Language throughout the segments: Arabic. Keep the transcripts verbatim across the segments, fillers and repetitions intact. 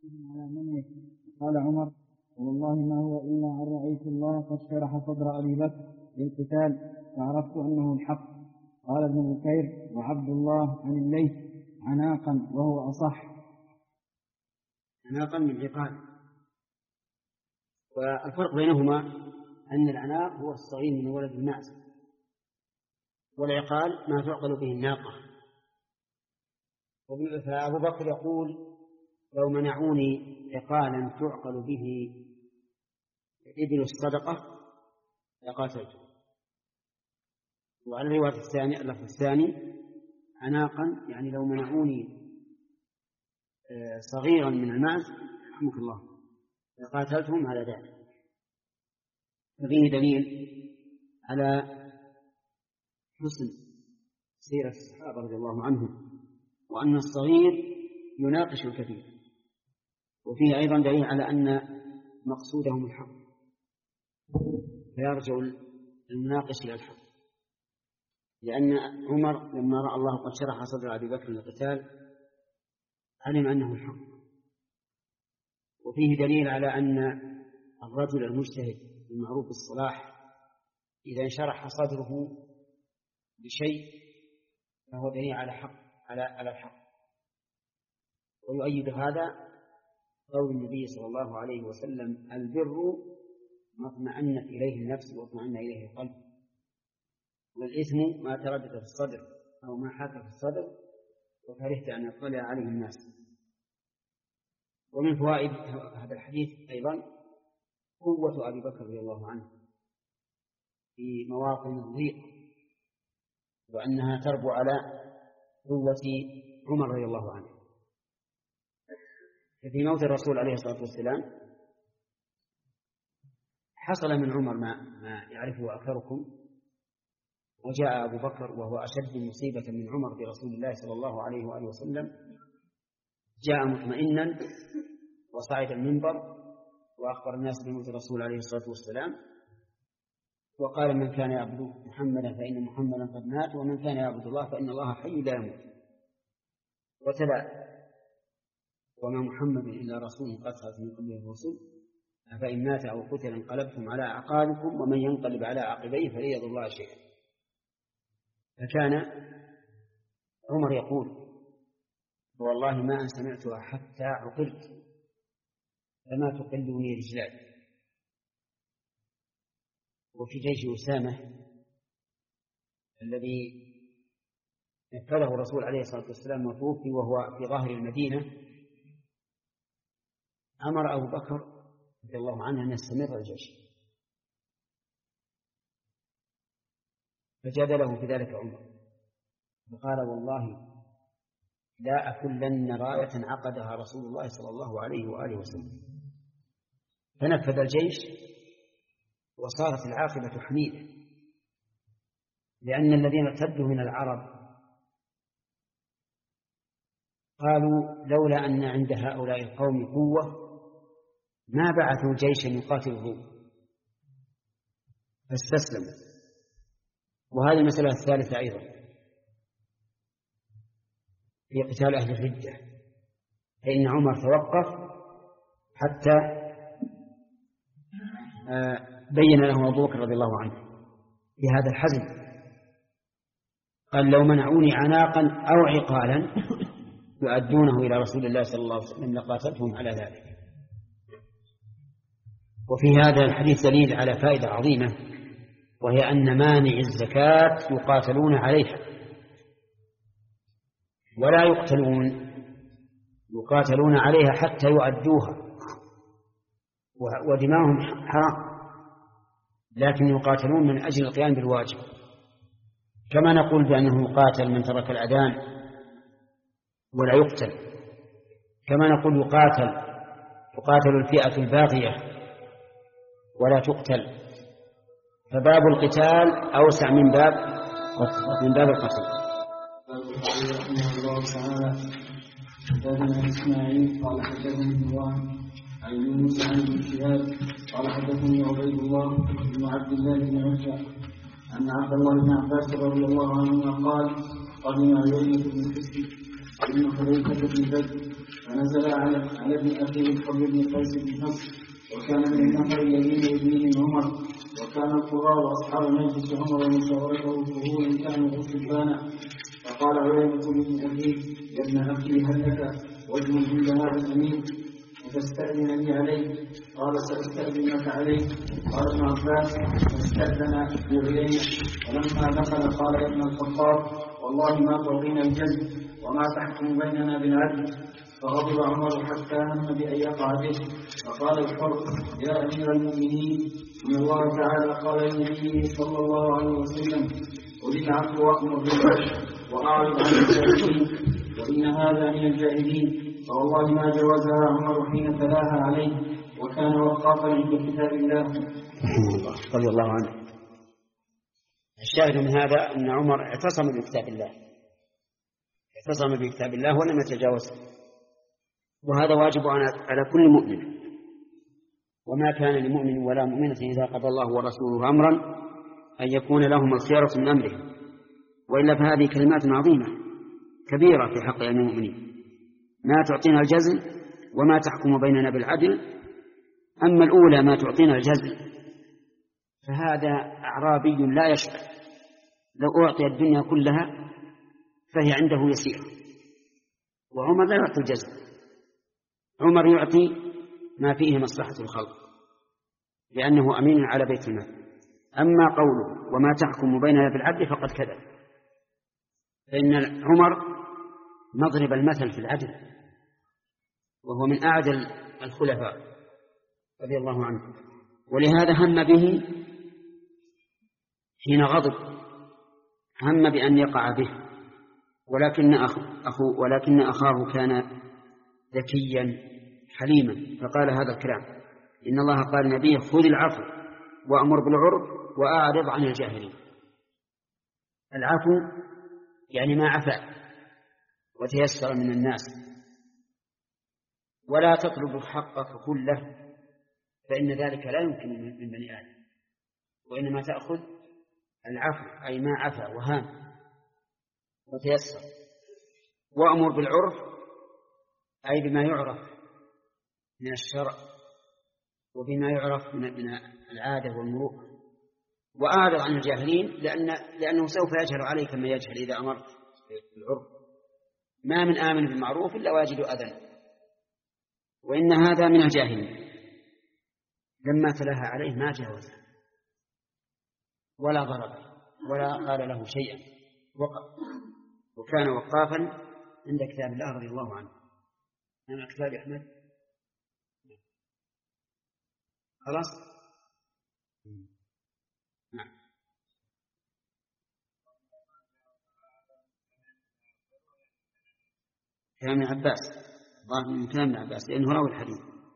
على منه. قال عمر: والله ما هو إلا أن رأيت الله قد شرح صدر أبي بكر للقتال فعرفت أنه الحق. قال ابن بكير وعبد الله عن الليث: عناقا، وهو أصح. عناقا من عقال. والفرق بينهما أن العناق هو الصغير من ولد المعز، والعقال ما تعقل به الناقة. فأبو بكر يقول: لو منعوني عقالا تعقل به إبل الصدقة لقاتلته. وعلى الرواية الثانية اللفظ الثاني عناقا، يعني لو منعوني صغيرا من المعز رحمك الله لقاتلتهم على ذلك. ففيه دليل على حسن سيرة الصحابة رضي الله عنهم، وأن الصغير يناقش الكثير. وفيه أيضا دليل على أن مقصودهم الحق، فيرجع المناقش إلى الحق، لأن عمر لما رأى الله قد شرح صدر أبي بكر للقتال علم أنه الحق. وفيه دليل على أن الرجل المجتهد المعروف بالصلاح إذا انشرح صدره بشيء فهو دليل على حق على على الحق. ويؤيد هذا قول النبي صلى الله عليه وسلم: البر ما اطمأنت إليه النفس واطمأن إليه القلب، والإثم ما تردد في الصدر أو ما حاك في الصدر وكرهت أن يطلع عليه الناس. ومن فوائد هذا الحديث أيضا قوة أبي بكر رضي الله عنه في مواطن الضيق، وأنها تربو على قوة عمر رضي الله عنه. ففي موت الرسول عليه الصلاة والسلام حصل من عمر ما, ما يعرفه أكثركم، وجاء أبو بكر وهو أشد مصيبة من عمر برسول الله صلى الله عليه وآله وسلم، جاء مطمئنا وصعد المنبر وأخبر الناس بموت الرسول عليه الصلاة والسلام، وقال: من كان يعبد محمدا فإن محمدا قد مات، ومن كان يعبد الله فإن الله حي لا يموت. وتلا: وما محمد إلا رسول قد خلت من قبله الرسل أفإن مات أو قتل انقلبتم على أعقابكم ومن ينقلب على عقبيه فلن يضر الله شيئا. فكان عمر يقول: والله ما أن سمعتها حتى عقلت فما تقلني رجلاي. وفي جيش أسامة الذي نفذه الرسول عليه الصلاة والسلام وتوفي وهو في ظاهر المدينة، أمر أبو بكر رضي الله عنه أن يستمر الجيش، فجادله في ذلك عمر فقال: والله لا أكلن راية عقدها رسول الله صلى الله عليه وآله وسلم. فنفذ الجيش وصارت العاقبة حميدة، لأن الذين ارتدوا من العرب قالوا: لولا أن عند هؤلاء القوم قوة ما بعثوا جيشا يقاتل الروم، فاستسلموا. وهذه المسألة الثالثة أيضا في قتال أهل الردة، فإن عمر توقف حتى بين له أبو بكر رضي الله عنه بهذا الحزم، قال: لو منعوني عناقا أو عقالا يؤدونه إلى رسول الله صلى الله عليه وسلم لقاتلتهم على ذلك. وفي هذا الحديث دليل على فائدة عظيمة، وهي أن مانع الزكاة يقاتلون عليها ولا يقتلون، يقاتلون عليها حتى يؤدوها، ودماؤهم حرام، لكن يقاتلون من أجل القيام بالواجب. كما نقول بأنه يقاتل من ترك الأذان ولا يقتل، كما نقول يقاتل تقاتل الفئة الباغية ولا تقتل. فباب القتال أوسع من باب من باب القتل. حدثنا إسماعيل قال حدثني الله عن يونس عن ابن شهاب قال حدثني عبيد الله بن عبد الله بن عتبة أن عبد الله بن عباس رضي الله عنهما قال: قدم عيينة بن حسن بن حذيفة بن بدر فنزل على على ابن أخيه الحر بن قيس بن حفص، وكان من النفر الذين يدينهم عمر، وكان القراء وأصحاب مجلس عمر ومشاورته فهو كانوا غصبانا. فقال عيينة بن أخيه: يا ابن أخي هل لك وجه عند هذا الأمير فتستأذن لي عليه؟ قال: سأستأذنك عليه. قال ابن عباس: فاستأذن بعيينة. ولما دخل قال: يا ابن الخطاب، والله ما تعطينا الجزم وما تحكم بيننا بالعدل. فغضب عمر حتى هم بأن يقع به. فقال الحر: يا أمير المؤمنين، إن الله تعالى قال لنبيه صلى الله عليه وسلم: خذ العفو وأمر بالعدل وأعرض عن الجاهلين، وإن هذا من الجاهلين. فوالله ما جوزها عمر حين تلاها عليه، وكان وقافا عند كتاب الله رضي الله عنه. الشاهد من هذا أن عمر اعتصم بكتاب الله، اعتصم بكتاب الله ولم يتجاوزه، وهذا واجب على كل مؤمن. وما كان لمؤمن ولا مؤمنة إذا قضى الله ورسوله أمرا أن يكون لهم الخيرة من أمرهم، وإلا فهذه كلمات عظيمة كبيرة في حق المؤمنين. ما تعطينا الجزل وما تحكم بيننا بالعدل. أما الأولى ما تعطينا الجزل فهذا أعرابي لا يشعر، لو أعطي الدنيا كلها فهي عنده يسيرة. وعمر لا يعطي الجزل، عمر يعطي ما فيه مصلحة الخلق لأنه أمين على بيت المال. أما قوله وما تحكم بيننا بالعدل فقد كذب، فإن عمر مضرب المثل في العدل، وهو من أعدل الخلفاء رضي الله عنه. ولهذا هم به حين غضب، هم بأن يقع به، ولكن أخو ولكن أخاه كان ذكيا حليما فقال هذا الكلام: إن الله قال لنبيه: خذ العفو وأمر بالعرف وأعرض عن الجاهلين. العفو يعني ما عفا وتيسر من الناس، ولا تطلب حقك كله فإن ذلك لا يمكن من بني آدم، وإنما تأخذ العفو أي ما عفا وهان وتيسر. وأمر بالعرف أي بما يعرف من الشرع وبما يعرف من العادة والمروءة. وأعرض عن الجاهلين لأن لأنه سوف يجهل عليك ما يجهل إذا أمرت بالعرف. ما من آمن بالمعروف إلا واجد أذى، وإن هذا من الجاهلين. لما تلاها عليه ما جاوزه ولا ضرب ولا قال له شيئا، وقف وكان وقافا عند كتاب الله رضي الله عنه. أنا كتاب أحمد خلاص. نعم. كلام عباس، الله من كلام عباس لأنه راوي الحديث.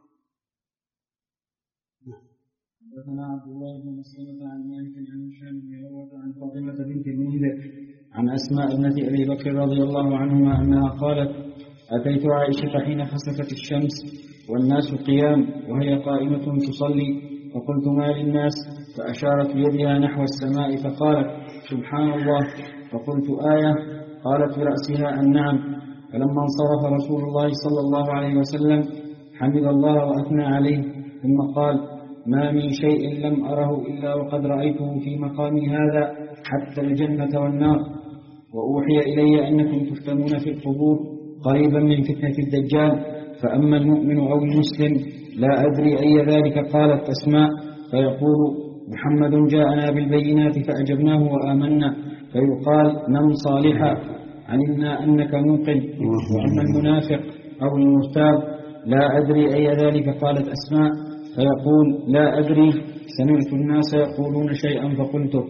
حدثنا عبد الله بن مسلمة عن مالك عن هشام بن عروة عن فاطمة بنت المنذر عن أسماء ابنة أبي بكر رضي الله عنهما أنها قالت: أتيت عائشة حين خسفت الشمس والناس قيام وهي قائمة تصلي، فقلت: ما للناس؟ فأشارت بيدها نحو السماء فقالت: سبحان الله. فقلت: آية؟ قالت برأسها: النعم. فلما انصرف رسول الله صلى الله عليه وسلم حمد الله وأثنى عليه، ثم قال: ما من شيء لم أره إلا وقد رأيته في مقامي هذا حتى الجنة والنار. وأوحي إلي أنكم تفتنون في القبور قريبا من فتنة الدجال، فأما المؤمن أو المسلم لا أدري أي ذلك. قالت أسماء: فيقول: محمد جاءنا بالبينات فأجبناه وآمنا. فيقال: نم صالحا، علمنا أنك موقن. وأما المنافق أو المرتاب لا أدري أي ذلك. قالت أسماء: فيقول: لا أدري، سمعت الناس يقولون شيئا فقلته.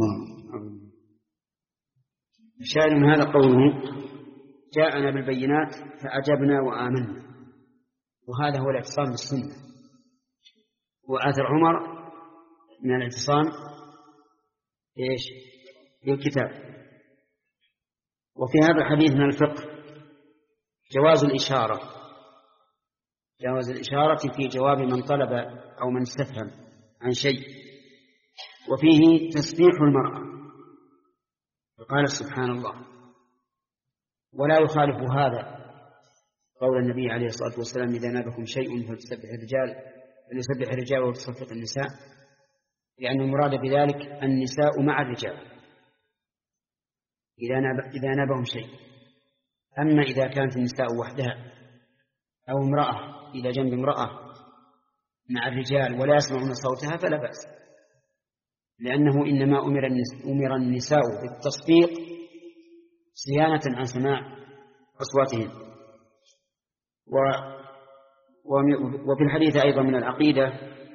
الشاهد من هذا قوله: جاءنا بالبينات فأجبنا وآمنا، وهذا هو الاعتصام بالسنة. وآثر عمر من الاعتصام إيش؟ بالكتاب. وفي هذا الحديث من الفقه جواز الإشارة، جواز الإشارة في جواب من طلب أو من استفهم عن شيء. وفيه تسبيح المرأة، فقال: سبحان الله. ولا يخالف هذا قول النبي عليه الصلاة والسلام إذا نابكم شيء فلتسبح الرجال فليسبح الرجال وتصفق النساء، لأن المراد بذلك النساء مع الرجال إذا ناب إذا نابهم شيء. أما إذا كانت النساء وحدها أو امرأة إلى جنب امرأة مع الرجال ولا يسمعون صوتها فلا بأس، لأنه إنما أمر أمر النساء بالتصفيق صيانة عن سماع أصواتهم. و وفي الحديث أيضا من العقيدة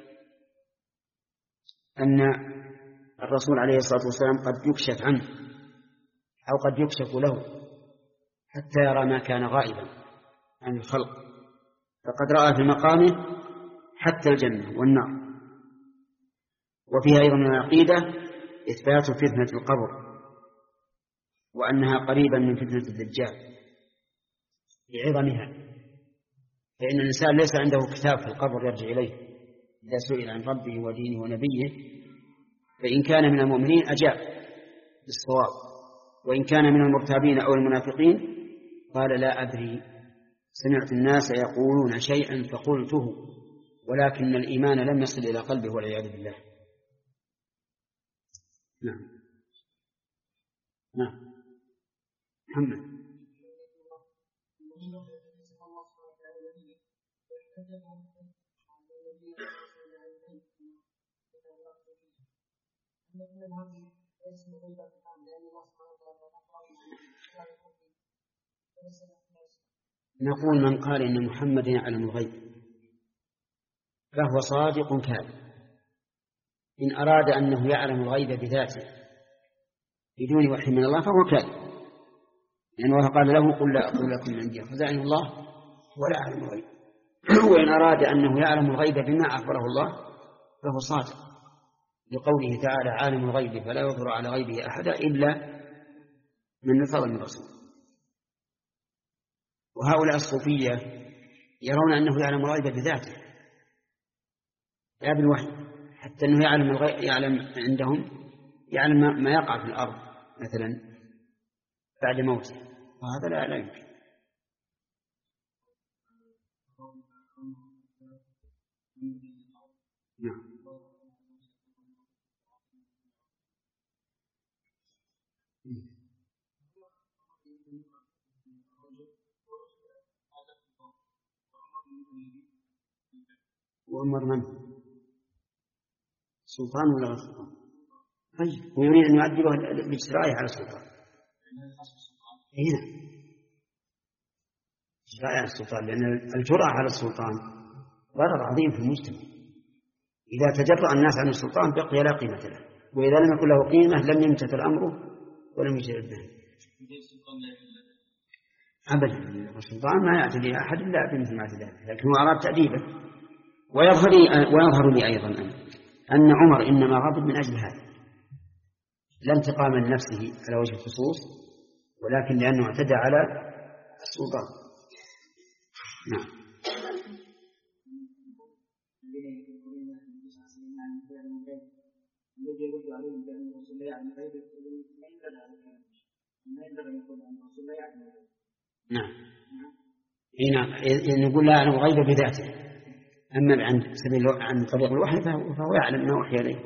أن الرسول عليه الصلاة والسلام قد يكشف عنه أو قد يكشف له حتى يرى ما كان غائبا عن الخلق، فقد رأى في مقامه حتى الجنة والنار. وفيها أيضا من العقيدة إثبات فتنة القبر وأنها قريبا من فتنة الدجال لعظمها، فإن الإنسان ليس عنده كتاب في القبر يرجع إليه إذا سئل عن ربه ودينه ونبيه، فإن كان من المؤمنين أجاب بالصواب، وإن كان من المرتابين أو المنافقين قال لا أدري سمعت الناس يقولون شيئا فقلته ولكن الإيمان لم يصل إلى قلبه والعياذ بالله. نعم نعم محمد. نقول من قال إن محمد يعلم الغيب فهو صادق كاذب. إن أراد أنه يعلم الغيب بذاته بدون وحي من الله فهو كاذب، لأن الله قال له قل لا أقول لكم عندي خزائن الله ولا أعلم الغيب. وإن أراد أنه يعلم الغيب بما أخبره الله فهو صادق، لقوله تعالى عالم الغيب فلا يظهر على غيبه أحدا إلا من ارتضى من رسول. وهؤلاء الصوفية يرون أنه يعلم الغيب بذاته لا بالوحي، حتى أنه يعلم الغيب، يعلم عندهم يعلم ما يقع في الأرض مثلا بعد موته، وهذا لا, لا يمكن. نعم وأمر من سلطان ولا غير سلطان؟ طيب ويريد أن يعذبه باجترائه على السلطان. هنا اجتراء على السلطان، لأن الجرأة على السلطان ضرر عظيم في المجتمع. إذا تجرأ الناس عن السلطان بقي لا قيمة له، وإذا لم يكن له قيمة لم يمتثل أمره ولم يجرب به أبدا. السلطان ما يأتي لأحد إلا بمثل ما ذلك، لكن هو أراد تأديبه. ويظهر لي, ويظهر لي أيضا أن عمر إنما غضب من أجل هذا، لا انتقام لنفسه على وجه الخصوص، ولكن لأنه اعتدى على السلطان. نعم نعم هنا نقول لا يعلم الغيب بذاته، أما عن سبيل عن طريق الوحي فهو يعلم ما وحي إليه.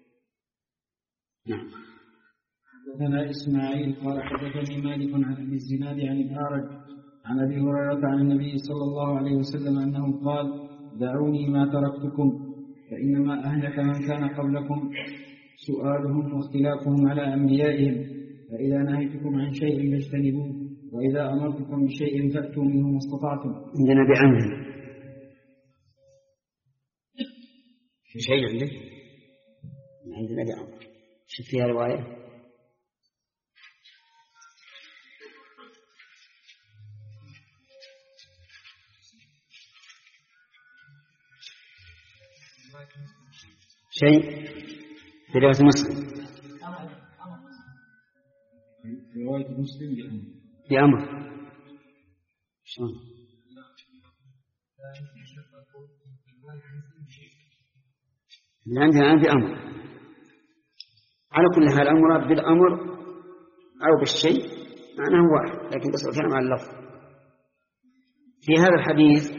نعم. حدثنا إسماعيل قال حدثني مالك عن أبي الزناد عن الأعرج عن أبي هريرة عن النبي صلى الله عليه وسلم أنه قال دعوني ما تركتكم فإنما أهلك من كان قبلكم سؤالهم واختلافهم على أنبيائهم، فإذا نهيتكم عن شيء فاجتنبوه وإذا أمرتكم بشيء فأتوا منه ما استطعتم. عندنا بعمل في شيء عندك عندنا بعمل شوف فيها رواية شيء في رواية مسلم في رواية مسلم بأمر شلون اللي عندنا الآن بأمر. على كل حال المراد بالأمر أو بالشيء معناه واحد، لكن بس الكلام على اللفظ. في هذا الحديث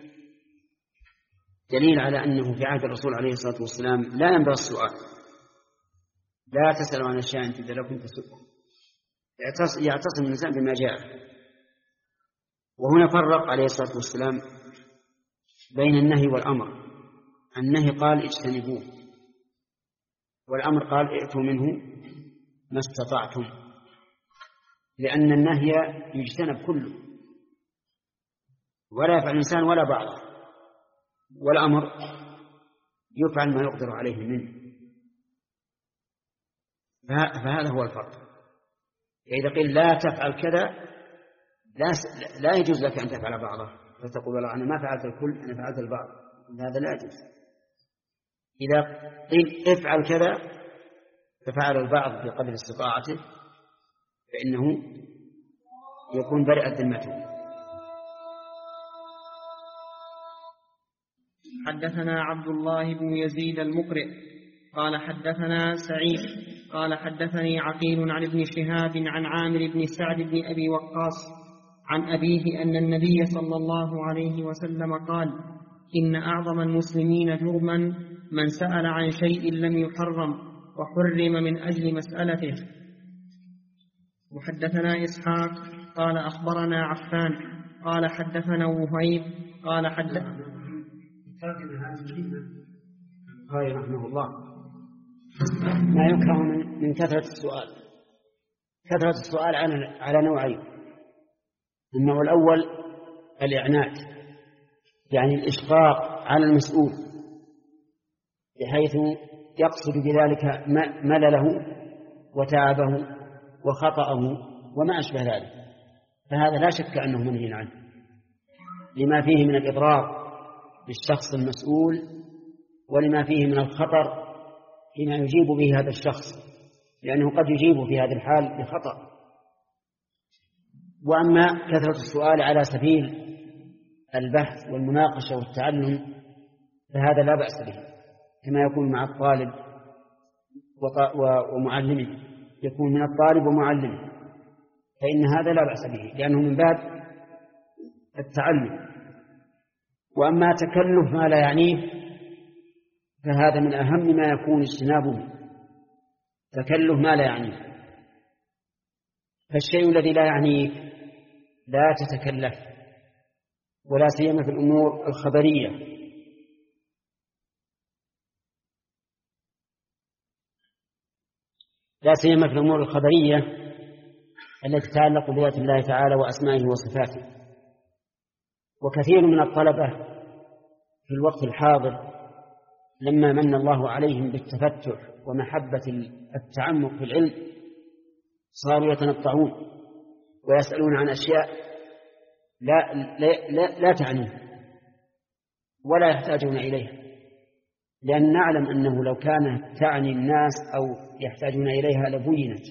دليل على أنه في عهد الرسول عليه الصلاة والسلام لا ينبغي السؤال، لا تسألوا عن أشياء إن تبد لكم تسؤكم، يعتصم الإنسان بما جاء. وهنا فرق عليه الصلاة والسلام بين النهي والأمر. النهي قال اجتنبوه، والأمر قال ائتوا منه ما استطعتم، لأن النهي يجتنب كله ولا يفعل الإنسان ولا بعضه، والأمر يفعل ما يقدر عليه منه. فهذا هو الفرق. إذا قيل لا تفعل كذا لا, لا يجوز لك أن تفعل بعضه، فتقول والله أنا ما فعلت الكل، أنا فعلت البعض، هذا لا يجوز. إذا قيل افعل كذا ففعل البعض بقدر استطاعته فإنه يكون برئت ذمته. حدثنا عبد الله بن يزيد المقرئ قال حدثنا سعيد قال حدثني عقيل عن ابن شهاب عن عامر بن سعد بن أبي وقاص عن أبيه أن النبي صلى الله عليه وسلم قال: إن أعظم المسلمين جرما من سأل عن شيء لم يحرم وحرم من أجل مسألته. وحدثنا إسحاق قال أخبرنا عفان قال حدثنا وهيب قال حدثنا قال رحمه الله ما يكره من, من كثرة السؤال. كثرة السؤال على نوعين: النوع الأول الإعنات، يعني الإشفاق على المسؤول بحيث يقصد بذلك ملله وتعبه وخطأه وما أشبه ذلك، فهذا لا شك أنه منهي عنه لما فيه من الإضرار بالشخص المسؤول ولما فيه من الخطر فيما يجيب به هذا الشخص، لأنه قد يجيب في هذه الحال بخطأ. وأما كثرة السؤال على سبيل البحث والمناقشة والتعلم فهذا لا بأس به، كما يكون مع الطالب ومعلمه، يكون من الطالب ومعلمه، فإن هذا لا بأس به لأنه من باب التعلم. وأما تكلف ما لا يعنيه فهذا من أهم ما يكون اجتنابه، تكلف ما لا يعنيه. فالشيء الذي لا يعنيك لا تتكلف، ولا سيما في الأمور الخبرية، لا سيما في الأمور الخبرية التي تتعلق بذات الله تعالى وأسمائه وصفاته. وكثير من الطلبة في الوقت الحاضر لما من الله عليهم بالتفتح ومحبة التعمق في العلم صاروا يتنطعون ويسألون عن أشياء لا, لا, لا, لا تعنيه ولا يحتاجون إليها، لأن نعلم أنه لو كانت تعني الناس أو يحتاجون إليها لبينت.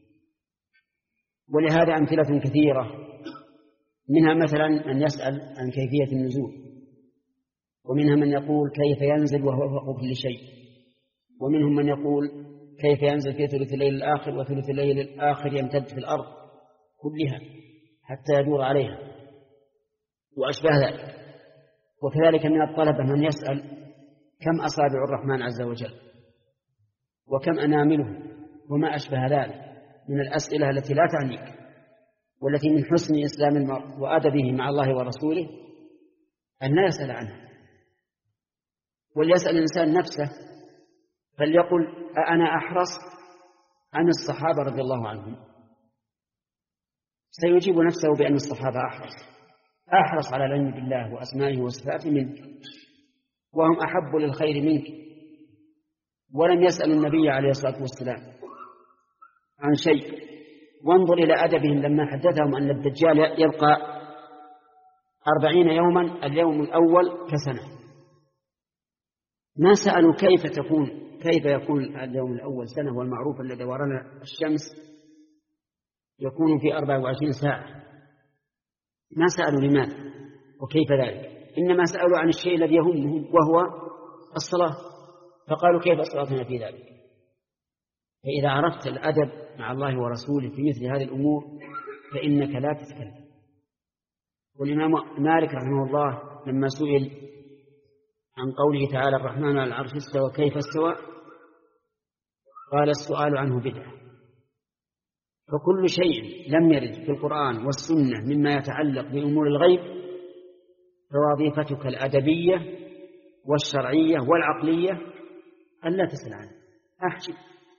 ولهذا أمثلة كثيرة، منها مثلا من يسأل عن كيفية النزول، ومنها من يقول كيف ينزل وهو فوق كل شيء، ومنهم من يقول كيف ينزل في ثلث الليل الآخر وثلث الليل الآخر يمتد في الأرض كلها حتى يدور عليها وأشبه ذلك. وكذلك من الطلبة من يسأل كم أصابع الرحمن عز وجل وكم أنامله وما أشبه ذلك من الأسئلة التي لا تعنيك، والتي من حسن إسلام المرء وأدبه مع الله ورسوله أن لا يسأل عنها. وليسأل الإنسان نفسه فليقل أنا أحرص عن الصحابة رضي الله عنهم، سيجيب نفسه بأن الصحابة أحرص أحرص على العلم بالله وأسمائه وصفاته منك، وهم أحب للخير منك. ولم يسأل النبي عليه الصلاة والسلام عن شيء. وانظر إلى أدبهم لما حدثهم أن الدجال يبقى أربعين يوما اليوم الأول كسنة، ما سألوا كيف تكون كيف يكون اليوم الأول سنة، والمعروف الذي دوران الشمس يكون في أربع وعشرين ساعة. ما سألوا لماذا وكيف ذلك، إنما سألوا عن الشيء الذي يهمهم وهو الصلاة، فقالوا كيف صلاتنا في ذلك. فإذا عرفت الأدب مع الله ورسوله في مثل هذه الأمور فإنك لا تتكلم. والإمام مالك رحمه الله لما سئل عن قوله تعالى الرحمن على العرش استوى كيف استوى قال السؤال عنه بدعة. فكل شيء لم يرد في القرآن والسنة مما يتعلق بأمور الغيب فوظيفتك الأدبية والشرعية والعقلية ألا تسأل عنه، أحجب.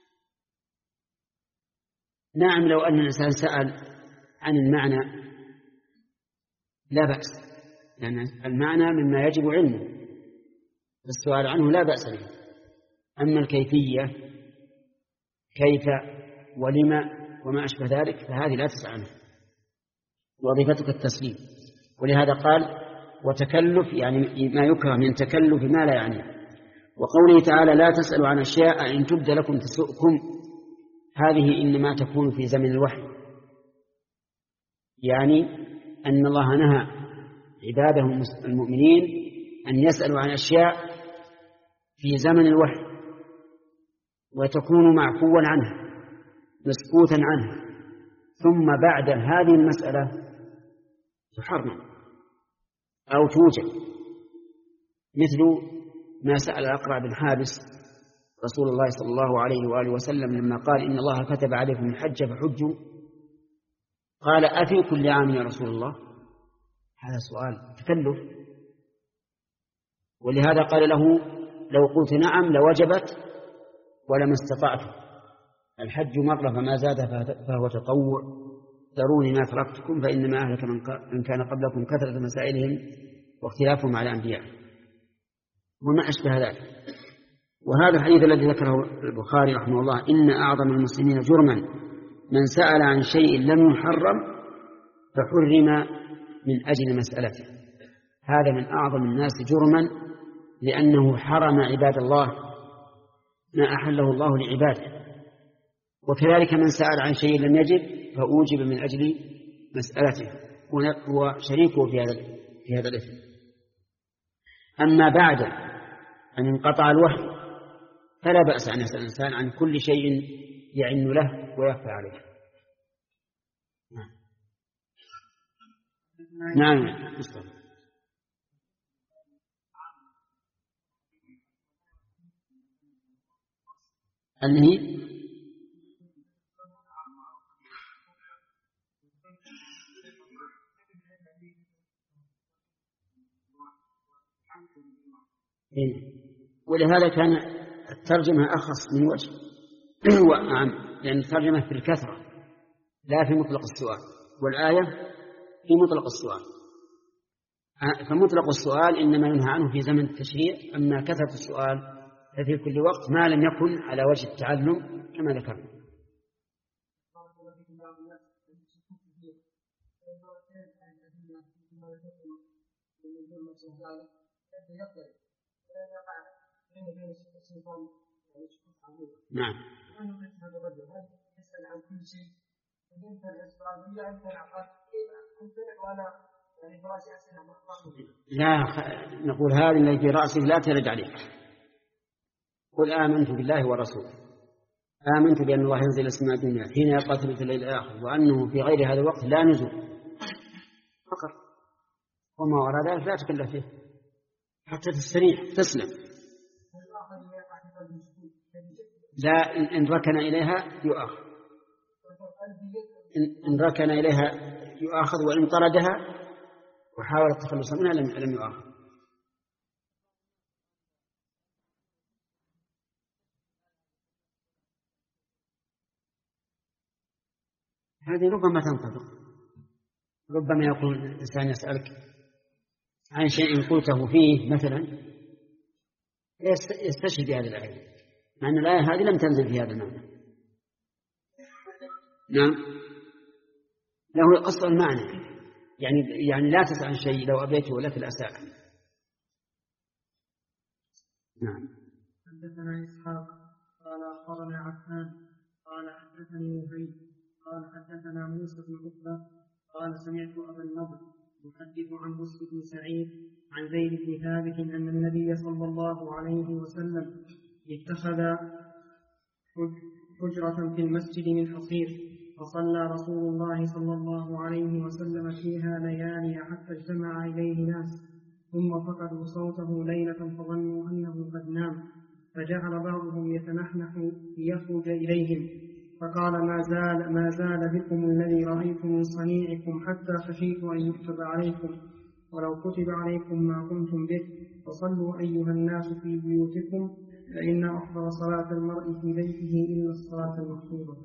نعم لو أن الإنسان سأل عن المعنى لا بأس، لأن المعنى مما يجب علمه، السؤال عنه لا بأس به. أما الكيفية كيف ولما وما أشبه ذلك فهذه لا تسأل عنه، وظيفتك التسليم. ولهذا قال وتكلف يعني ما يكره من تكلف ما لا يعني. وقوله تعالى لا تسألوا عن أشياء إن تبد لكم تسؤكم، هذه إنما تكون في زمن الوحي، يعني أن الله نهى عباده المؤمنين أن يسألوا عن أشياء في زمن الوحي وتكون معفوا عنها مسكوتا عنها، ثم بعد هذه المسألة تحرم أو توجد، مثل ما سأل الأقرع بن حابس رسول الله صلى الله عليه وآله وسلم لما قال إن الله كتب عليكم الحج فحجوا، قال أفي كل عام يا رسول الله؟ هذا سؤال تكلف. ولهذا قال له لو قلت نعم لوجبت ولما استطعت، الحج مرة فما زاد فهو تطوع، ذروني ما تركتكم فإنما أهلك من كان قبلكم كثرة مسائلهم واختلافهم على أنبيائهم وما أشبه ذلك. وهذا الحديث الذي ذكره البخاري رحمه الله إن أعظم المسلمين جرما من سأل عن شيء لم يحرم فحرم من أجل مسألته، هذا من أعظم الناس جرما لأنه حرم عباد الله ما أحله الله لعباده. وكذلك من سأل عن شيء لم يجب فأوجب من أجل مسألته وشريكه في هذا في هذا الإثم. أما بعد أن انقطع الوحي فلا بأس أن يسأل الإنسان عن كل شيء يعن له ويخفى عليه. نعم نعم مصطفى. اللي ولهذا كان الترجمة أخص من وجه وأعم، لأن الترجمة في الكثرة لا في مطلق السؤال، والآية في مطلق السؤال. فمطلق السؤال إنما ينهى عنه في زمن التشريع، أما كثرة السؤال ففي كل وقت ما لم يكن على وجه التعلم كما ذكرنا. نعم لا نقول هذه اللي في رأسك لا ترد عليك، قل آمنت بالله ورسوله، آمنت بأن الله ينزل السماء الدنيا حين يبقى ثلث الليل الآخر وأنه في غير هذا الوقت لا نزول فقط، وما وراء ذلك لا تكلف فيه حتى تستريح تسلم. لا إن ركن إليها يؤاخذ، إن ركن إليها يؤاخذ، وإن طردها وحاول التخلص منها لم يؤاخذ. هذه ربما تنطبق، ربما يقول الإنسان يسألك عن شيء قلته فيه مثلا يستشهد بهذه الآية، مع أن الآية هذه لم تنزل في هذا المعنى. نعم له أصل المعنى، يعني يعني لا تسأل عن شيء لو أبيته لك الأساء. نعم. حدثنا إسحاق قال أخبرنا عفان قال حدثني وهيب قال حدثنا موسى بن عقبة قال سمعت أبا النضر يحدث عن بصر بن سعيد عن زيد بن ثابت أن النبي صلى الله عليه وسلم اتخذ حجرة في المسجد من حصير فصلى رسول الله صلى الله عليه وسلم فيها ليالي حتى اجتمع إليه ناس، ثم فقدوا صوته ليلة فظنوا أنه قد نام، فجعل بعضهم يتنحنح ليخرج إليهم، فقال ما زال, ما زال بكم الذي رأيت من صنيعكم حتى خشيت أن يكتب عليكم، ولو كتب عليكم ما قمتم به، فصلوا أيها الناس في بيوتكم، فإن أفضل صلاة المرء في بيته إلا الصلاة المكتوبة.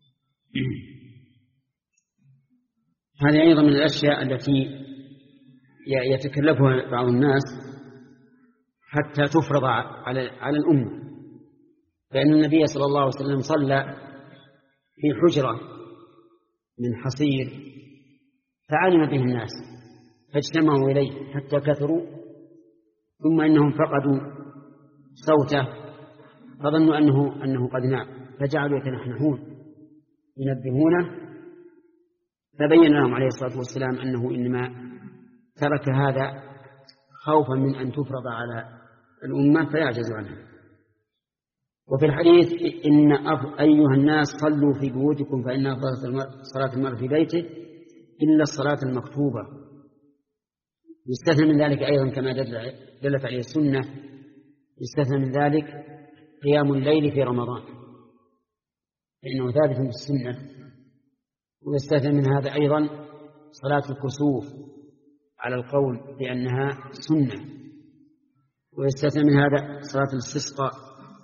هذه أيضا من الأشياء التي يتكلفها بعض الناس حتى تفرض على على الأمة، فإن النبي صلى الله عليه وسلم صلى في حجرة من حصير فعلم به الناس فاجتمعوا إليه حتى كثروا، ثم إنهم فقدوا صوته فظنوا أنه, أنه قد نام، فجعلوا يتنحنحون ينبهونه، فبين لهم عليه الصلاة والسلام أنه إنما ترك هذا خوفا من أن تفرض على الأمة فيعجز عنها. وفي الحديث إن أيها الناس صلوا في بيوتكم فإن أفضل صلاة المرء في بيته إلا الصلاة المكتوبة. يستثنى من ذلك أيضا كما دلت عليه السنة، يستثنى من ذلك قيام الليل في رمضان فإنه ثابت في السنة. ويستثنى من هذا أيضا صلاة الكسوف على القول بأنها سنة. ويستثنى من هذا صلاة الاستسقاء.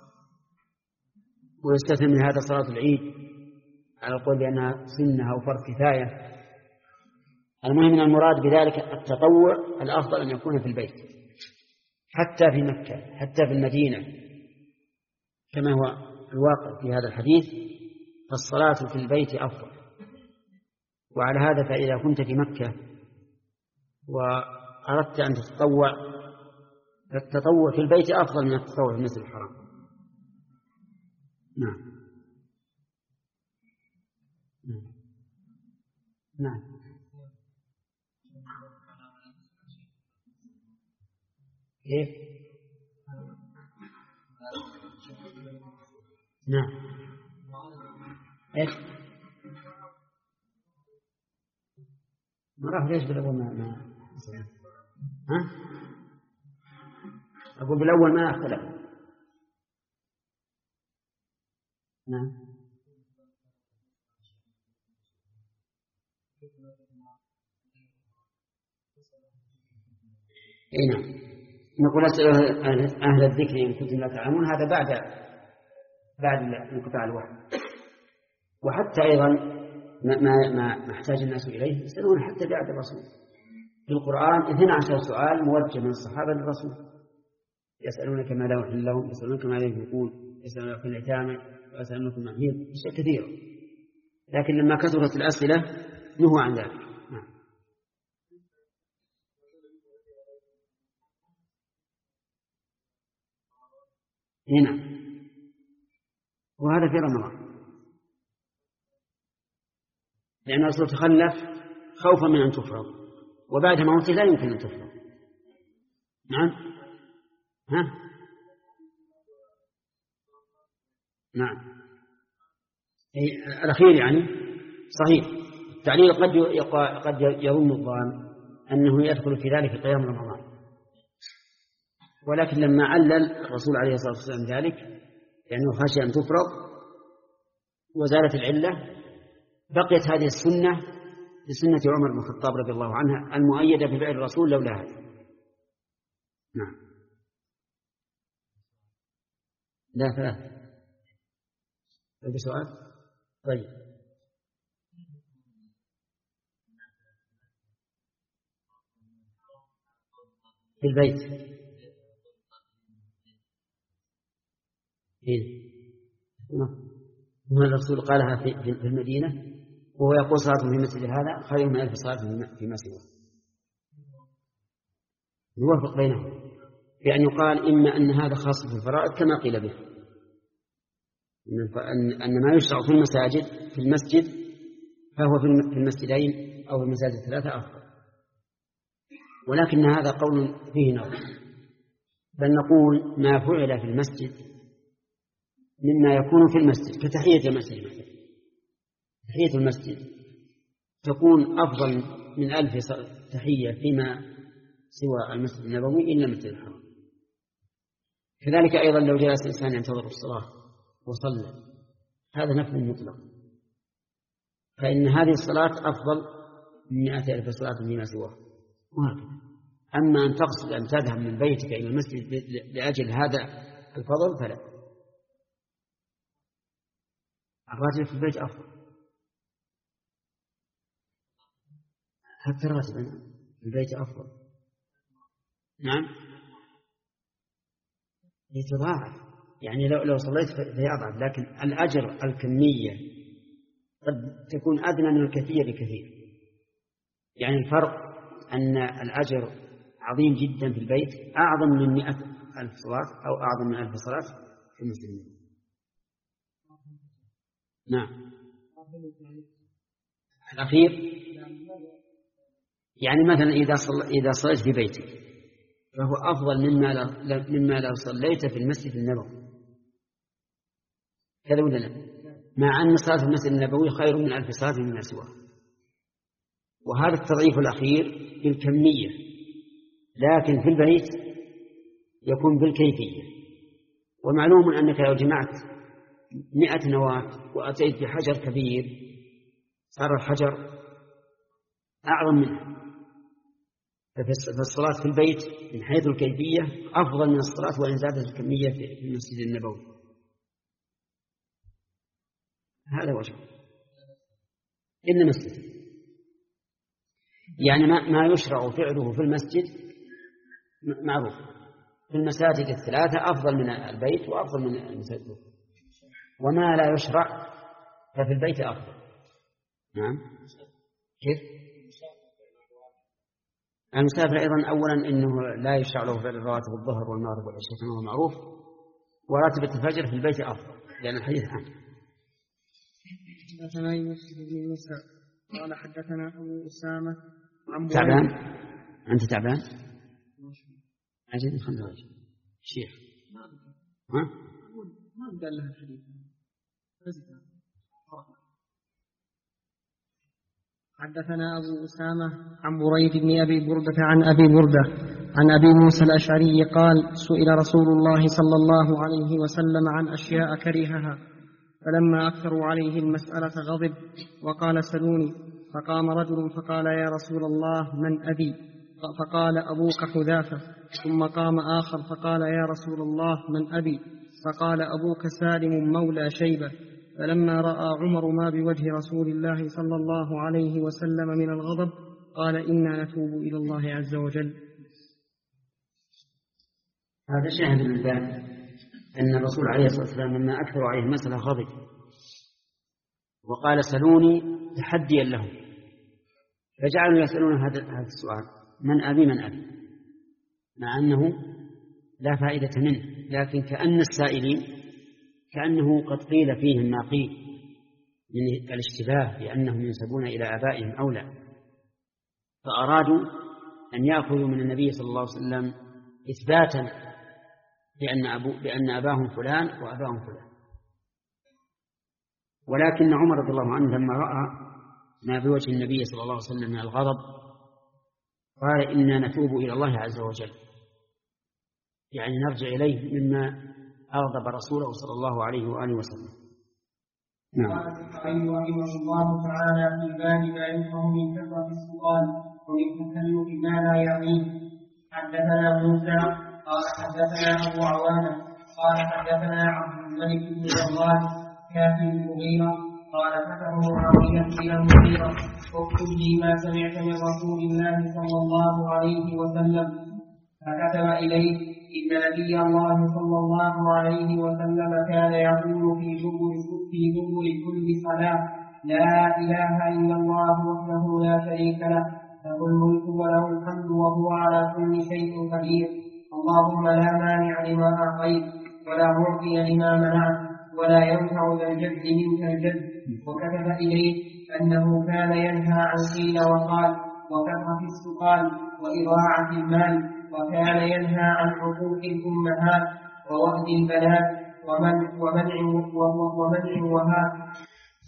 ويستثنى من هذا صلاة العيد على القول بأنها سنة أو فرض كفاية. المهم من المراد بذلك التطوع الأفضل أن يكون في البيت، حتى في مكة حتى في المدينة كما هو الواقع في هذا الحديث، فالصلاة في البيت أفضل. وعلى هذا فإذا كنت في مكة وأردت أن تتطوع فالتطوع في البيت أفضل من التطوع في المسجد الحرام. نعم نعم كيف؟ نعم ايش؟ ما راح ليش بالأول ما ما ها؟ أقول بالأول ما أختلف. نعم اي نعم. نقول أسأل أهل الذكر إن كنتم لا تعلمون، هذا بعد بعد انقطاع الوحي. وحتى أيضا ما ما ما احتاج الناس إليه يسألون حتى بعد الرسول. في القرآن اثنا عشر سؤال موجه من الصحابة للرسول، يسألونك ماذا أحل لهم، يسألونك ماذا ينفقون، يسألونك في اليتامى، ويسألونك عن المحيض، أشياء كثيرة. لكن لما كثرت الأسئلة نهوا عن ذلك. نعم. هنا وهذا في رمضان، لأن الرسول تخلف خوفا من أن تفرض، وبعد موته لا يمكن أن تفرض. نعم ها نعم أي الأخير يعني صحيح. التعليل قد قد يظن الظان أنه يدخل في ذلك قيام رمضان، ولكن لما علل الرسول عليه الصلاة والسلام ذلك لأنه خشي أن تفرض وزالت العلة، بقيت هذه السنة لسنة عمر بن الخطاب رضي الله عنه المؤيدة بفعل الرسول لولا هذا. نعم لا ثلاث. هذا سؤال طيب. في البيت إيه؟ هنا الرسول قالها في المدينة وهو يقول صلاة في مسجد هذا خير من ألف صلاة فيما سواه. يوافق بينهم بأن يقال إما أن هذا خاص في الفرائض كما قيل به، أن ما يشرع في المساجد في المسجد فهو في المسجدين أو في المساجد الثلاثة أفضل، ولكن هذا قول فيه نظر. بل نقول ما فعل في المسجد مما يكون في المسجد كتحية المسجد مثلا، تحية المسجد تكون أفضل من ألف تحية فيما سوى المسجد النبوي إلا المسجد الحرام. كذلك أيضا لو جلس إنسان ينتظر الصلاة وصلى هذا نفل مطلق، فإن هذه الصلاة أفضل من مئة ألف صلاة فيما سواه. وهكذا. أما أن تقصد أن تذهب من بيتك إلى المسجد لأجل هذا الفضل فلا، الراتب في البيت أفضل، حتى الراتب في البيت أفضل. نعم يتضاعف، يعني لو لو صليت فيضعف، لكن الأجر الكمية قد تكون أدنى من الكثير بكثير. يعني الفرق أن الأجر عظيم جدا في البيت، أعظم من مئة ألف صلاة أو أعظم من ألف صلاة في المسلمين. نعم الأخير يعني مثلا إذا صل... إذا صليت في بيتك فهو أفضل مما لو, مما لو صليت في المسجد النبوي، كذا ولا لا؟ مع أن صلاة المسجد النبوي خير من ألف صلاة من سواه. وهذا التضعيف الأخير بالكمية، لكن في البيت يكون بالكيفية. ومعلوم أنك لو جمعت مئة نواة وأتيت بحجر كبير صار الحجر أعظم منه. فالصلاة في البيت من حيث الكيفية أفضل من الصلاة وإن زادت الكمية في المسجد النبوي. هذا وجه. إن مسجد يعني ما, ما يشرع فعله في المسجد معروف، في المساجد الثلاثة أفضل من البيت وأفضل من المسجد، وما لا يشرع ففي البيت أفضل. نعم كيف؟ المسافر أيضا أولا إنه لا يشرع له فعل رواتب الظهر والمغرب والعشاء كما هو معروف، وراتبة الفجر في البيت أفضل لأن الحديث عنه. حدثنا يوسف بن موسى قال حدثنا أبو أسامة عن تعبان. أنت تعبان؟ عجل خلنا وجه شيخ ها؟ ما قال لها الحديث. حدثنا أبو أسامة عن بريد بن أبي بردة عن أبي بردة عن أبي موسى الأشعري قال سئل رسول الله صلى الله عليه وسلم عن أشياء كرهها، فلما أكثروا عليه المسألة غضب وقال سلوني، فقام رجل فقال يا رسول الله من أبي؟ فقال أبوك حذافة. ثم قام آخر فقال يا رسول الله من أبي؟ فقال أبوك سالم مولى شيبة. فلما رأى عمر ما بوجه رسول الله صلى الله عليه وسلم من الغضب قال إنا نتوب إلى الله عز وجل. هذا شاهد من ذلك أن الرسول عليه الصلاة والسلام لما أكثر عليه المسألة غضب وقال سلوني تحديا لهم، فجعلوا يسألون هذا السؤال من أبي من أبي، مع أنه لا فائدة منه، لكن كأن السائلين كأنه قد قيل فيهم ما قيل من الاشتباه بأنهم ينسبون إلى آبائهم أو لا، فأرادوا أن يأخذوا من النبي صلى الله عليه وسلم إثباتا بأن, أبو بأن أباهم فلان وأباهم فلان. ولكن عمر رضي الله عنه لما رأى ما بوجه النبي صلى الله عليه وسلم من الغضب قال إنا نتوب إلى الله عز وجل، يعني نرجع إليه مما أغضب رسوله صلى الله عليه وآله وسلم. نعم. قال البخاري رحمه الله تعالى في باب ما يكره من كثرة السؤال ومن تكلف ما لا يعنيه. حدثنا موسى قال حدثنا أبو عوانة قال حدثنا عبد الملك بن جواد كافي المغيرة قال كتبه معاوية إلى المغيرة اكتب لي ما سمعت من رسول الله صلى الله عليه وسلم، فكتب إليه إن نبي الله صلى الله عليه وسلم كان يقول في دبر في دبر كل صلاة لا إله إلا الله وحده لا شريك له له الملك وله الحمد وهو على كل شيء قدير، اللهم لا مانع لما أعطيت ولا معطي لما منعت ولا ينفع ذا الجد منك الجد. وكتب إليه أنه كان ينهى عن قيل وقال وكثرة السؤال وإضاعة المال، وكان ينهى عن حقوق الأمهات ووأد البنات ومنع ومنع ومنع وهات.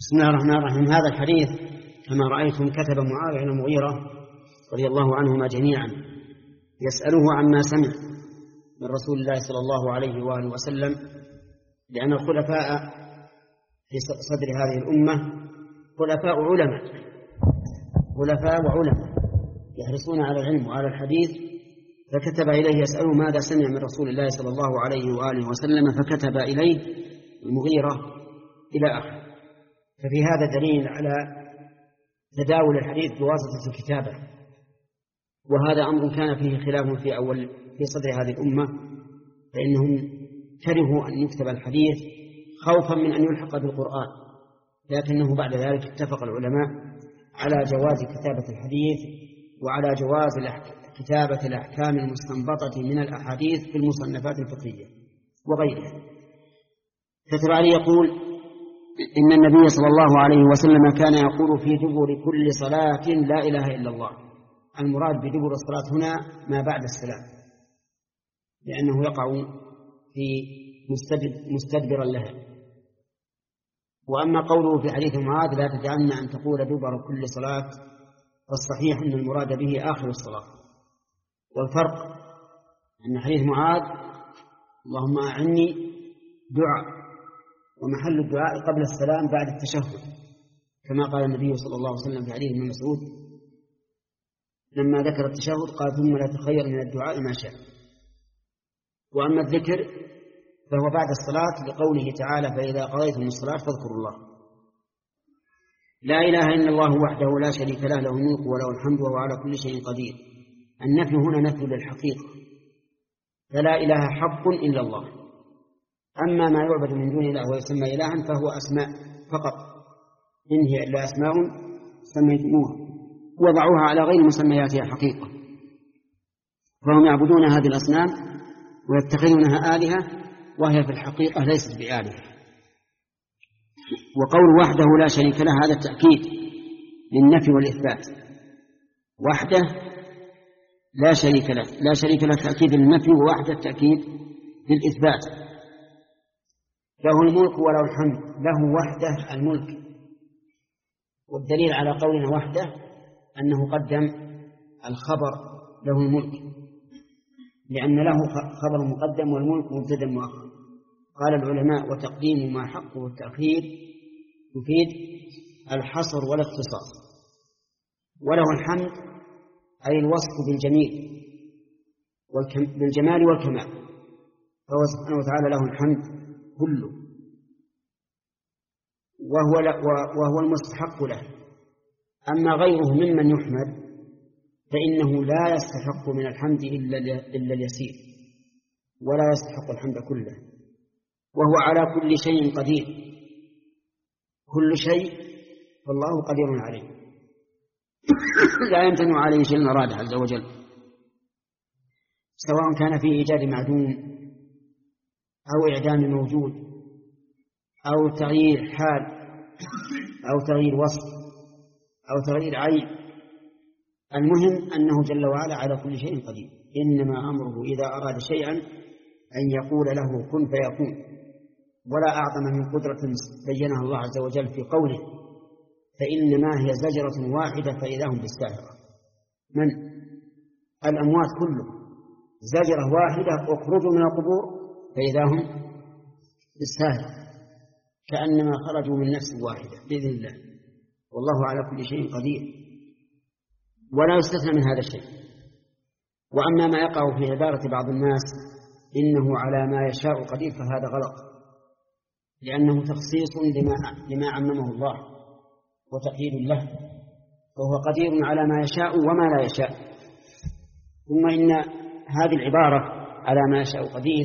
بسم الله الرحمن الرحيم. هذا الحديث كما رأيتم كتب معاوية بن المغيرة رضي الله عنهما جميعا يسأله عما سمع من رسول الله صلى الله عليه وآله وسلم، لأن الخلفاء في صدر هذه الأمة خلفاء علماء خلفاء وعلماء يحرصون على العلم وعلى الحديث، فكتب إليه يسأله ماذا سمع من رسول الله صلى الله عليه وآله وسلم، فكتب إليه المغيرة إلى آخره. ففي هذا دليل على تداول الحديث بواسطة الكتابة، وهذا أمر كان فيه خلاف في أول في صدر هذه الأمة، فإنهم كرهوا أن يكتب الحديث خوفا من أن يلحق بالقرآن، لكنه بعد ذلك اتفق العلماء على جواز كتابة الحديث وعلى جواز كتابة الأحكام المستنبطة من الأحاديث في المصنفات الفقهية وغيرها. كتب علي يقول إن النبي صلى الله عليه وسلم كان يقول في دبر كل صلاة لا إله إلا الله. المراد بدبر الصلاة هنا ما بعد السلام، لأنه يقع في مستدبرا لها. وأما قوله في حديث معاذ لا تجعلن أن تقول دبر كل صلاة، فالصحيح أن المراد به آخر الصلاة. والفرق أن حديث معاذ اللهم أعني دعاء، ومحل الدعاء قبل السلام بعد التشهد، كما قال النبي صلى الله عليه وسلم في حديث ابن مسعود لما ذكر التشهد قال ثم لا تخير من الدعاء ما شاء. وأما الذكر فهو بعد الصلاة لقوله تعالى فإذا قضيتم الصلاة فاذكروا الله. لا إله إلا الله وحده لا شريك له له الملك وله الحمد وهو على كل شيء قدير. النفي هنا نفي للحقيقة، فلا إله حق إلا الله. أما ما يعبد من دون الله ويسمى إلها فهو أسماء فقط، إن هي إلا أسماء سميتموها وضعوها على غير مسمياتها حقيقة، فهم يعبدون هذه الأصنام ويتخذونها آلهة وهي في الحقيقة ليست بآلهة. وقول وحده لا شريك له هذا التأكيد للنفي والإثبات. وحده لا شريك له، لا شريك له تأكيد للنفي، ووحده التأكيد للإثبات. له الملك وله الحمد، له وحده الملك. والدليل على قولنا وحده أنه قدم الخبر له الملك، لأن له خبر مقدم والملك مبتدأ مؤخر. قال العلماء وتقديم ما حقه التأخير يفيد الحصر والاختصاص. وله الحمد أي الوصف بالجميل بالجمال والكمال، فهو سبحانه وتعالى له الحمد كله، وهو, وهو المستحق له. أما غيره ممن يحمد فإنه لا يستحق من الحمد إلا اليسير، ولا يستحق الحمد كله. وهو على كل شيء قدير، كل شيء فالله قدير عليه، لا يمتنع عليه شيء أراده عز وجل، سواء كان في إيجاد معدوم أو إعدام موجود أو تغيير حال أو تغيير وصف أو تغيير عين. المهم أنه جل وعلا على كل شيء قدير. إنما أمره إذا أراد شيئا أن يقول له كن فيكون. ولا أعظم من قدرة بينها الله عز وجل في قوله فإنما هي زجرة واحدة فإذا هم بالساهرة. من الأموات كلهم زجرة واحدة اخرجوا من القبور فإذا هم بالساهرة، كأنما خرجوا من نفس واحدة بإذن الله. والله على كل شيء قدير ولا يستثنى من هذا الشيء. وأما ما يقع في عبارة بعض الناس إنه على ما يشاء قدير فهذا غلط، لأنه تخصيص لما, لما عممه الله وتقييد له، فهو قدير على ما يشاء وما لا يشاء. ثم إن هذه العبارة على ما يشاء قدير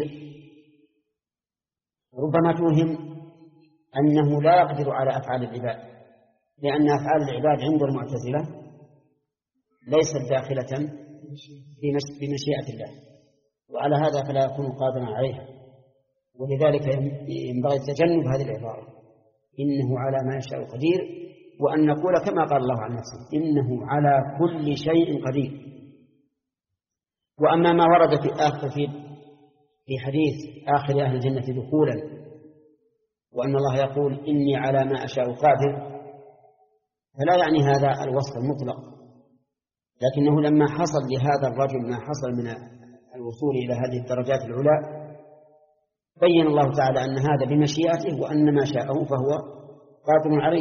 ربما توهم أنه لا يقدر على أفعال العباد، لأن أفعال العباد عند المعتزلة ليست داخلة في مشيئة الله، وعلى هذا فلا يكون قادرا عليها. ولذلك ينبغي تجنب هذه العبارة إنه على ما يشاء قدير، وأن نقول كما قال الله عن نفسه إنه على كل شيء قدير. وأما ما ورد في آخر في في حديث آخر أهل الجنة دخولا وأن الله يقول إني على ما أشاء قادر، فلا يعني هذا الوصف المطلق، لكنه لما حصل لهذا الرجل ما حصل من الوصول إلى هذه الدرجات العلى بين الله تعالى أن هذا بمشيئته، وأن ما شاءه فهو قادر عليه.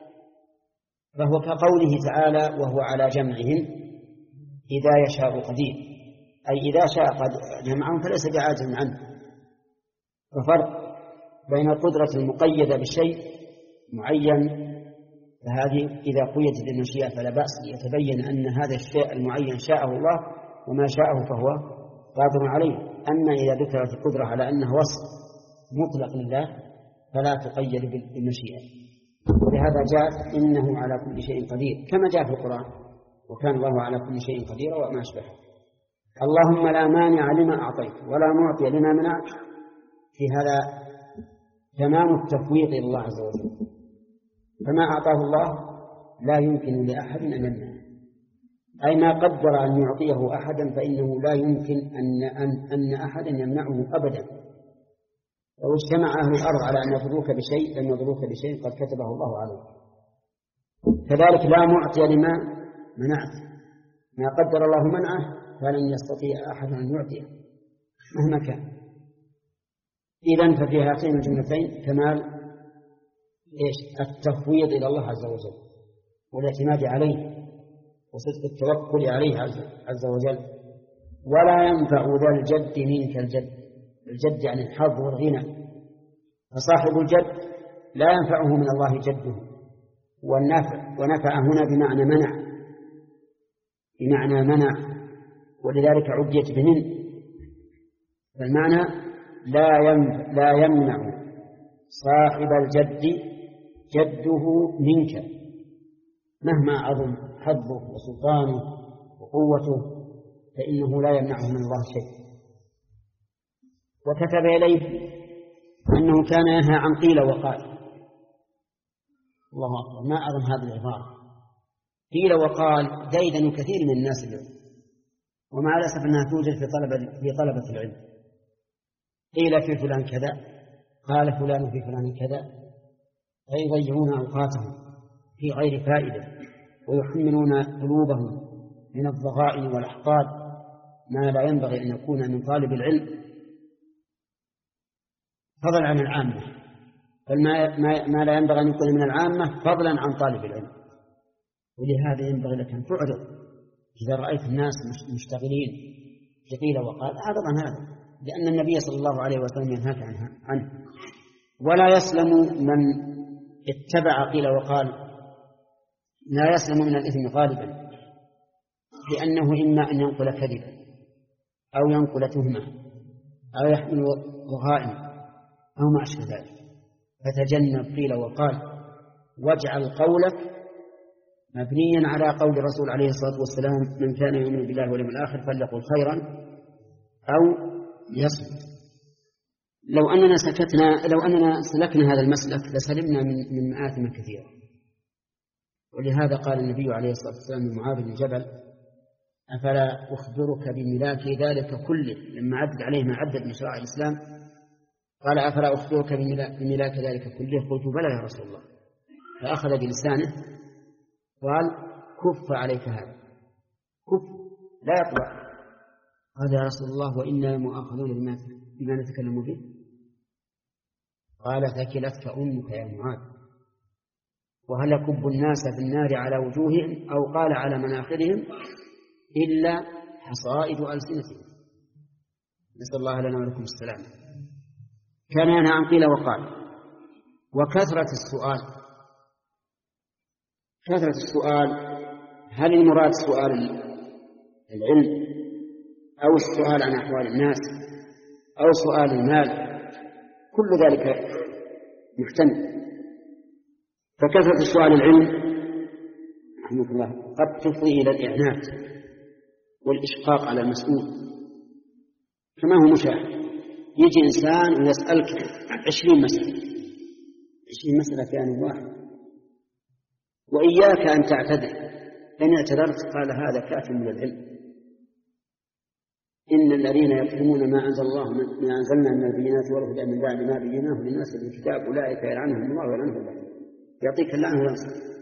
فهو كقوله تعالى وهو على جمعهم إذا يشاء قدير، أي إذا شاء قد جمعهم فليس بعاجز عنه. ففرق بين القدرة المقيدة بشيء معين، فهذه إذا قيدت بالمشيئة فلا بأس، يتبين أن هذا الشيء المعين شاءه الله وما شاءه فهو قادر عليه. أما إذا ذكرت القدرة على أنه وصف مطلق لله فلا تقيد بالمشيئة. ولهذا جاء إنه على كل شيء قدير كما جاء في القرآن، وكان الله على كل شيء قدير وما أشبهه. اللهم لا مانع لما أعطيت ولا معطي لما منعت، في هذا تمام التفويض إلى الله عز وجل، فما أعطاه الله لا يمكن لأحد أن يمنعه، أي ما قدر أن يعطيه أحدا فإنه لا يمكن أن, أن, أن أحدا يمنعه أبدا. لو اجتمع أهل الأرض على أن يضروك بشيء لم يضروك بشيء قد كتبه الله عليه. كذلك لا معطي لما منعت، ما قدر الله منعه فلن يستطيع أحد أن يعطيه مهما كان. إذن ففي هاتين الجملتين كمال إيش؟ التفويض إلى الله عز وجل والاعتماد عليه وصدق التوكل عليه عز وجل. ولا ينفع ذا الجد منك الجد، الجد يعني الحظ والغنى، فصاحب الجد لا ينفعه من الله جده. والنفع ونفع هنا بمعنى منع، بمعنى منع، ولذلك عديت بمن، فالمعنى لا لا يمنع صاحب الجد جده منك مهما عظم حظه وسلطانه وقوته، فإنه لا يمنعه من الله شيء. وكتب إليه أنه كان ينهى عن قيل وقال. الله أكبر، ما أعظم هذه العبارة، قيل وقال ديدن كثير من الناس اليوم، ومع الأسف أنها توجد في طلبة في طلبة العلم. قيل في فلان كذا، قال فلان في فلان كذا، فيضيعون أوقاتهم في غير فائدة، ويحملون قلوبهم من الضغائن والأحقاد ما لا ينبغي أن يكون من طالب العلم فضلا عن العامة، بل ما, ما لا ينبغي أن يكون من العامة فضلا عن طالب العلم. ولهذا ينبغي لك أن تعرض إذا رأيت الناس مشتغلين قيل وقال، أعرض عن هذا، لأن النبي صلى الله عليه وسلم ينهاك عنه. ولا يسلم من اتبع قيل وقال، لا يسلم من الإثم غالبا، لأنه إما أن ينقل كذبا أو ينقل تهمة أو يحمل ضغائن أو ما أشبه ذلك. فتجنب قيل وقال، واجعل قولك مبنيا على قول الرسول عليه الصلاة والسلام: من كان يؤمن بالله واليوم الآخر فليقل خيرا أو يصمت. لو أننا سكتنا لو أننا سلكنا هذا المسلك لسلمنا من من مآثم كثيرة. ولهذا قال النبي عليه الصلاة والسلام لمعاذ بن جبل: أفلا أخبرك بملاك ذلك كله؟ لما عدد عليه ما عدد من شرائع الإسلام قال: أفلا أخبرك بملاك ذلك كله؟ قلت: بلى يا رسول الله. فأخذ بلسانه قال: كف عليك هذا، كف لا يطلع. قال: يا رسول الله وإنا مؤاخذون بما, بما نتكلم به. قال: ثكلتك أمك يا معاذ، وهل يكب الناس في النار على وجوههم أو قال على مناخرهم إلا حصائد ألسنتهم. نسأل الله لنا ولكم السلام. كان ينهى عن قيل وقال. وكثرة السؤال، كثرة السؤال، هل المراد سؤال العلم أو السؤال عن أحوال الناس أو سؤال المال؟ كل ذلك محتمل. فكثرة السؤال العلم رحمه الله قد تفضي إلى الإعنات والإشقاق على المسؤول، كما هو مشاهد. يجي إنسان ويسألك عشرين مسألة عشرين مسألة في آن واحد، وإياك أن تعتذر، إن اعتذرت قال هذا كاف من العلم. إن الذين يكتمون ما أنزل الله من ما أنزلنا من البينات والهدى من بعد ما بيناه للناس في الكتاب أولئك يلعنهم الله ويلعنهم الله يعطيك اللعنة وينصر.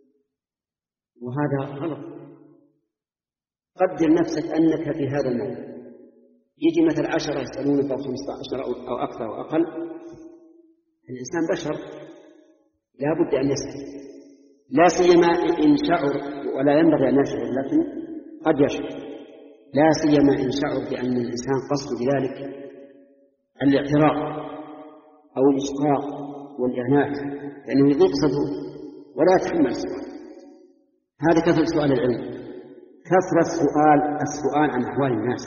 وهذا غلط. قدر نفسك أنك في هذا الموضوع، يجي مثل عشرة يسألونك أو خمسة عشر أو أكثر أو أقل، الإنسان بشر لا بد أن يسأل، لا سيما إن شعر، ولا ينبغي أن يشعر لكن قد يشعر، لا سيما إن شعر بأن الإنسان قصد بذلك الاعتراض أو الإشقاق والإعنات، لأنه يضيق صدره ولا يتحمل السؤال. هذا كثرة سؤال العلم، كثرة سؤال السؤال عن أحوال الناس.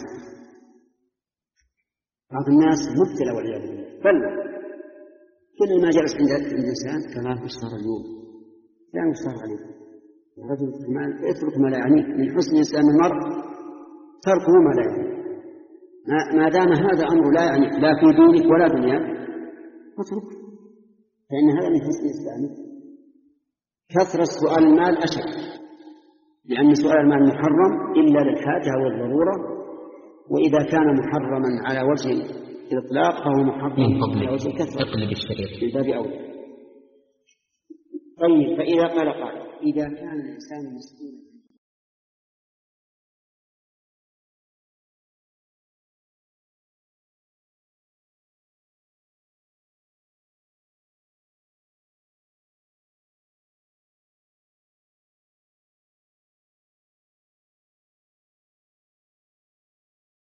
بعض الناس مبتلى والعياذ بالله، بل كل ما جلس عند الإنسان كما وش صار اليوم، لا وش صار عليه، الرجل اترك ما لا يعنيك، من حسن إسلام المرء تركه ما لا يعنيك، ما دام هذا أمر لا يعنيك لا في دينك ولا دنياك اتركه، فإن هذا من حسن إسلامك. كثرة سؤال المال أشد، لأن سؤال المال محرم إلا للحاجة والضرورة، وإذا كان محرما على وجه الإطلاق فهو محرم على وجه الكثرة من باب أولى. طيب، فإذا قال قائل إذا كان الإنسان مسؤولا